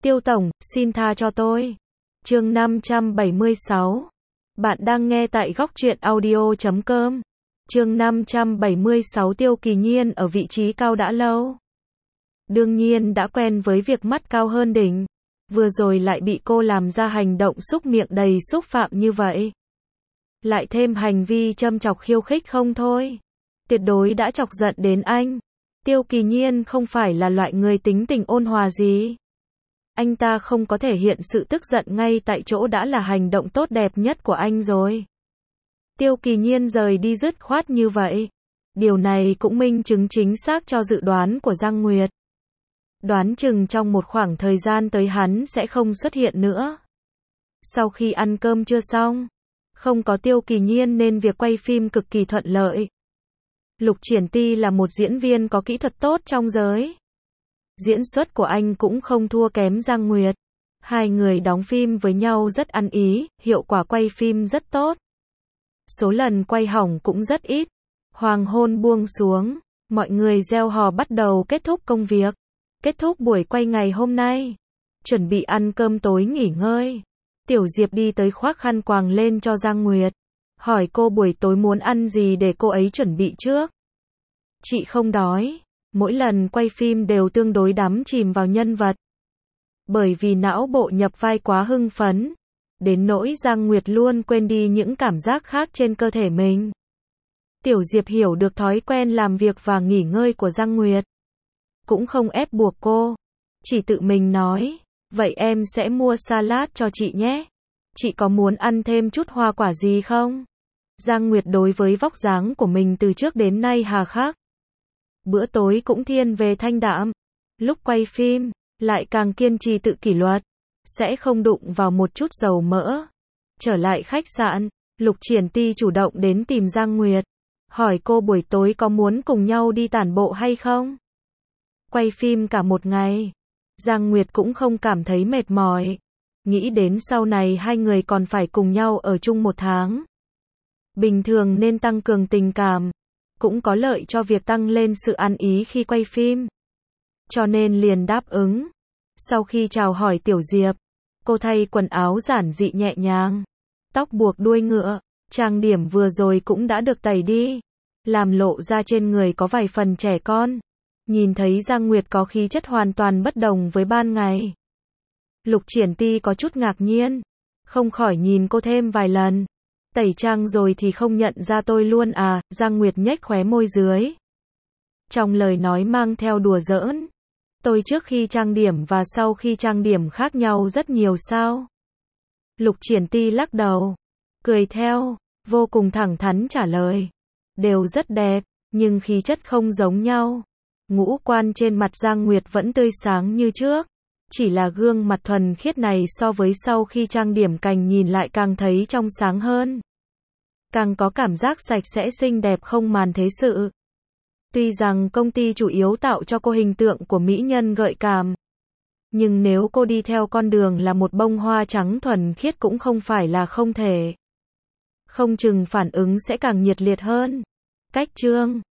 Tiêu tổng, xin tha cho tôi. Chương 576. Bạn đang nghe tại góc truyện audio.com. Chương 576. Tiêu Kỳ Nhiên ở vị trí cao đã lâu. Đương nhiên đã quen với việc mắt cao hơn đỉnh. Vừa rồi lại bị cô làm ra hành động xúc miệng đầy xúc phạm như vậy. Lại thêm hành vi châm chọc khiêu khích không thôi. Tuyệt đối đã chọc giận đến anh. Tiêu Kỳ Nhiên không phải là loại người tính tình ôn hòa gì. Anh ta không có thể hiện sự tức giận ngay tại chỗ đã là hành động tốt đẹp nhất của anh rồi. Tiêu Kỳ Nhiên rời đi dứt khoát như vậy. Điều này cũng minh chứng chính xác cho dự đoán của Giang Nguyệt. Đoán chừng trong một khoảng thời gian tới hắn sẽ không xuất hiện nữa. Sau khi ăn cơm trưa xong, không có Tiêu Kỳ Nhiên nên việc quay phim cực kỳ thuận lợi. Lục Triển Ti là một diễn viên có kỹ thuật tốt trong giới. Diễn xuất của anh cũng không thua kém Giang Nguyệt. Hai người đóng phim với nhau rất ăn ý, hiệu quả quay phim rất tốt. Số lần quay hỏng cũng rất ít. Hoàng hôn buông xuống, mọi người reo hò bắt đầu kết thúc công việc. Kết thúc buổi quay ngày hôm nay. Chuẩn bị ăn cơm tối nghỉ ngơi. Tiểu Diệp đi tới khoác khăn quàng lên cho Giang Nguyệt. Hỏi cô buổi tối muốn ăn gì để cô ấy chuẩn bị trước. Chị không đói. Mỗi lần quay phim đều tương đối đắm chìm vào nhân vật. Bởi vì não bộ nhập vai quá hưng phấn. Đến nỗi Giang Nguyệt luôn quên đi những cảm giác khác trên cơ thể mình. Tiểu Diệp hiểu được thói quen làm việc và nghỉ ngơi của Giang Nguyệt. Cũng không ép buộc cô. Chỉ tự mình nói. Vậy em sẽ mua salad cho chị nhé. Chị có muốn ăn thêm chút hoa quả gì không? Giang Nguyệt đối với vóc dáng của mình từ trước đến nay hà khắc. Bữa tối cũng thiên về thanh đạm. Lúc quay phim, lại càng kiên trì tự kỷ luật. Sẽ không đụng vào một chút dầu mỡ. Trở lại khách sạn, Lục Triển Ti chủ động đến tìm Giang Nguyệt. Hỏi cô buổi tối có muốn cùng nhau đi tản bộ hay không? Quay phim cả một ngày. Giang Nguyệt cũng không cảm thấy mệt mỏi. Nghĩ đến sau này hai người còn phải cùng nhau ở chung một tháng. Bình thường nên tăng cường tình cảm. Cũng có lợi cho việc tăng lên sự ăn ý khi quay phim. Cho nên liền đáp ứng. Sau khi chào hỏi Tiểu Diệp, cô thay quần áo giản dị nhẹ nhàng. Tóc buộc đuôi ngựa, trang điểm vừa rồi cũng đã được tẩy đi. Làm lộ ra trên người có vài phần trẻ con. Nhìn thấy Giang Nguyệt có khí chất hoàn toàn bất đồng với ban ngày. Lục Triển Ti có chút ngạc nhiên. Không khỏi nhìn cô thêm vài lần. Tẩy trang rồi thì không nhận ra tôi luôn à? Giang Nguyệt nhếch khóe môi dưới. Trong lời nói mang theo đùa giỡn. Tôi trước khi trang điểm và sau khi trang điểm khác nhau rất nhiều sao? Lục Triển Ti lắc đầu. Cười theo, vô cùng thẳng thắn trả lời. Đều rất đẹp, nhưng khí chất không giống nhau. Ngũ quan trên mặt Giang Nguyệt vẫn tươi sáng như trước. Chỉ là gương mặt thuần khiết này so với sau khi trang điểm càng nhìn lại càng thấy trong sáng hơn. Càng có cảm giác sạch sẽ xinh đẹp không màn thế sự. Tuy rằng công ty chủ yếu tạo cho cô hình tượng của mỹ nhân gợi cảm. Nhưng nếu cô đi theo con đường là một bông hoa trắng thuần khiết cũng không phải là không thể. Không chừng phản ứng sẽ càng nhiệt liệt hơn. Cách chương